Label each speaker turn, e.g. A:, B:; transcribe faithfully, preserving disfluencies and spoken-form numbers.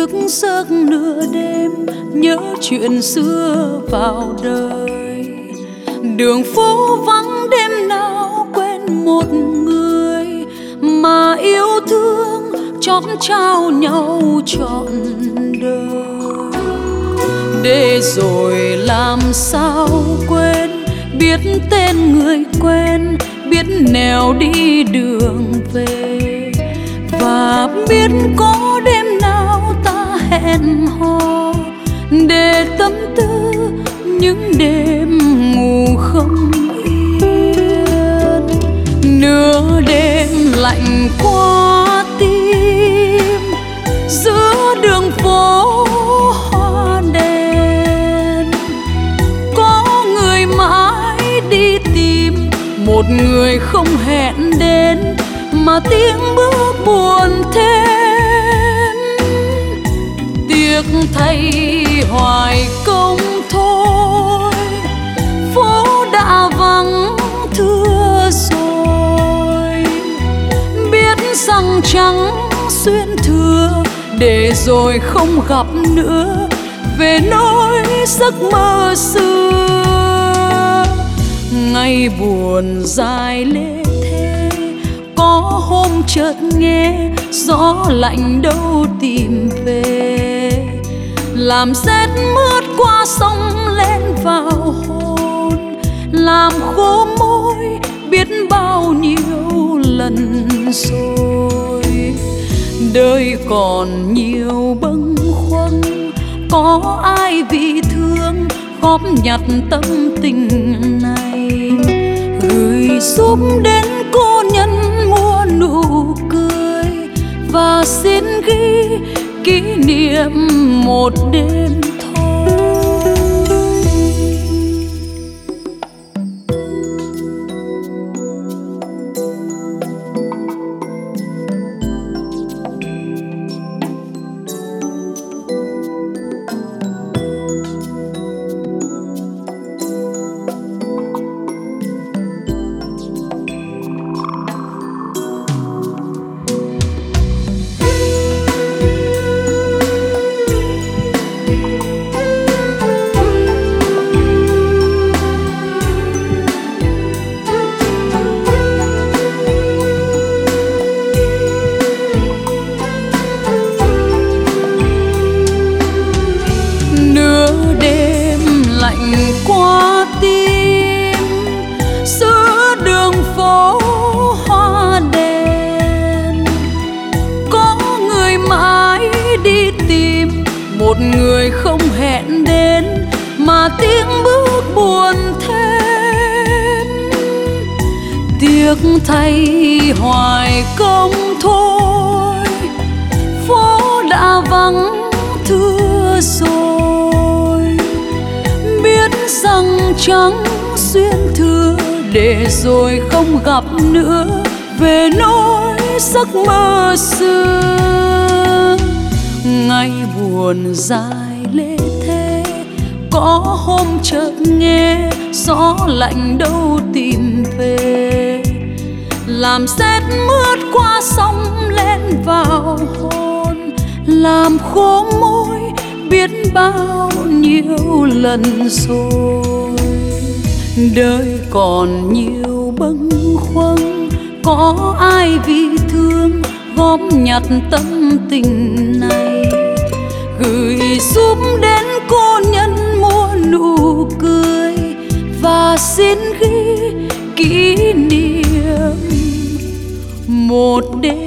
A: thức giấc nửa đêm nhớ chuyện xưa vào đời. Đường phố vắng đêm nào quên một người mà yêu thương chót trao nhau trọn đời. Để rồi làm sao quên, biết tên người quen, biết nẻo đi đường về, và biết có đêm nào ta hẹn hò để tâm tư những đêm ngủ không yên. Nửa đêm lạnh qua tim giữa đường phố hoa đèn, có người mãi đi tìm một người không hẹn đến, mà tiếng bước buồn thêm. Tiếc thay hoài công thôi, phố đã vắng thưa rồi. Biết rằng trắng xuyên thừa, để rồi không gặp nữa về nỗi giấc mơ xưa. Ngày buồn dài lê thê, có hôm chợt nghe gió lạnh đâu tìm về, làm rét mướt qua sông lên vào hồn, làm khô môi biết bao nhiêu lần rồi. Đời còn nhiều bâng khuâng, có ai vì thương góp nhặt tâm tình này, gửi giúp đến cô nhân mua nụ cười, và xin ghi kỷ niệm một đêm thôi. Qua tim giữa đường phố hoa đèn, có người mãi đi tìm một người không hẹn đến, mà tiếng bước buồn thêm. Tiếc thay hoài công thôi, phố đã vắng thưa rồi. Biết rằng trắng xuyên thừa, để rồi không gặp nữa về nỗi giấc mơ xưa. Ngày buồn dài lê thê, có hôm chợt nghe gió lạnh đâu tìm về, làm rét mướt qua sông lên vào hồn, làm khô môi biết bao nhiêu lần rồi. Đời còn nhiều bâng khuâng, có ai vì thương góp nhặt tâm tình này, gửi giúp đến cô nhân mua nụ cười, và xin ghi kỷ niệm một đêm